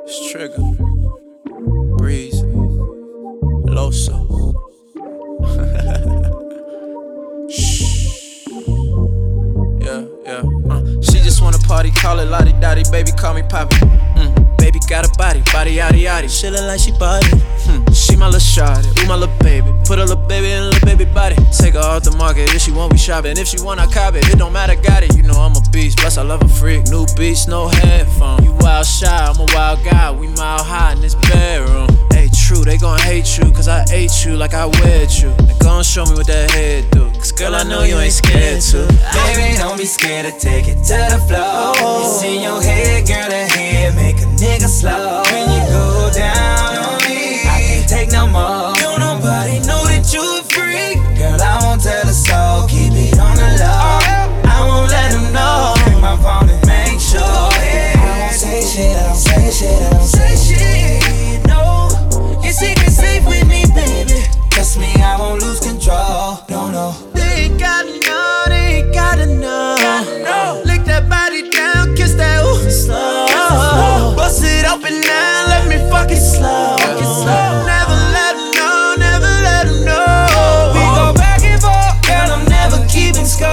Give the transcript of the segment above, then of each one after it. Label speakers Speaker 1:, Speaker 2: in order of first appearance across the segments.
Speaker 1: It's Trigger, Breeze, Loso. Shh. Yeah. She just wanna party, call it lottie dotty, baby call me poppy. Baby got a body yaddy yaddy. She look like she body. She my little shawty, ooh my little baby. Put a little baby in a little baby body. Take her off the market if she won't be shopping. If she want, I cop it. It don't matter, got it. You know I'm a beast, plus I love a freak. New beats, no headphone. You wild shy, I'm a wild guy. We mile high in this bedroom. Hey, true, they gon' hate you, cause I ate you like I wed you. They gon' show me what that head do, cause girl, I know you ain't scared to.
Speaker 2: Baby, don't be scared to take it to the floor. It's in your head, girl, the head make a nigga slow. When you go down on me, I can't take no more. Don't nobody know that you a freak. Girl, I won't tell a soul, keep it on the low. I won't let them know. Bring my phone and make sure. I don't say shit, I don't say shit, I don't say shit. No, your secret's safe with me, baby. Trust me, I won't lose control. No.
Speaker 1: They ain't gotta know, they ain't gotta know. Lick that body down, kiss that ooh slow. Bust it open now, let me fuck it slow. Never let them know, never let them know.
Speaker 2: We go back and forth, girl, I'm never keeping score.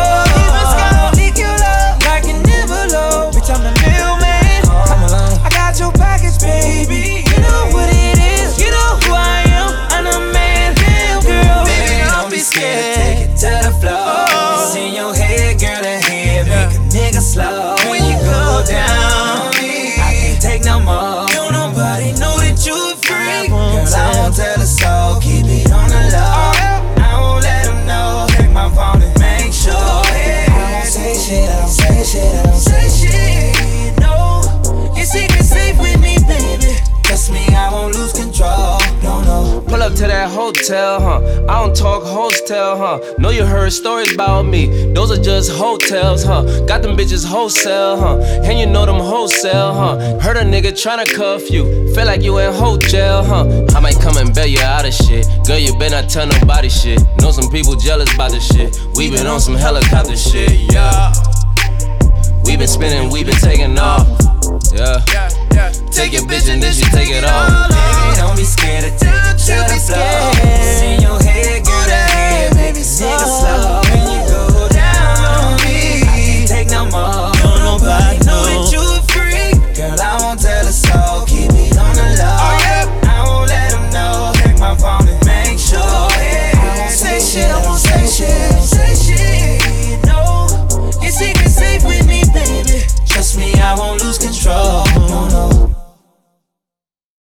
Speaker 2: Leak your love like an envelope. Bitch, I'm the mailman. Come along, I got your package, baby. You know what it is, you know who I am. I'm the man, damn girl. Baby, don't be scared, take it to the floor. It's in your head, girl, the head make a nigga slow. When you go down on me, I can't take no more. Don't nobody know that you a freak. Girl, I won't tell a soul, keep it on the low. I won't let them know. Take my phone and make sure. I don't say shit, I don't say shit, I don't say shit. No, your secret's safe with me, baby. Trust me, I won't lose control. No.
Speaker 3: Pull up to that hotel, I don't talk hostel, Know you heard stories about me, those are just hotels, Got them bitches wholesale, And you know them wholesale, Heard a nigga tryna cuff you, feel like you in hotel, I might come and bail you out of shit. Girl, you better not tell nobody shit. Know some people jealous about this shit. We been on some helicopter shit, yeah. We been spinning, we been taking off, yeah. Take your bitch and then she take it off.
Speaker 2: Baby, don't be scared to take it to the floor.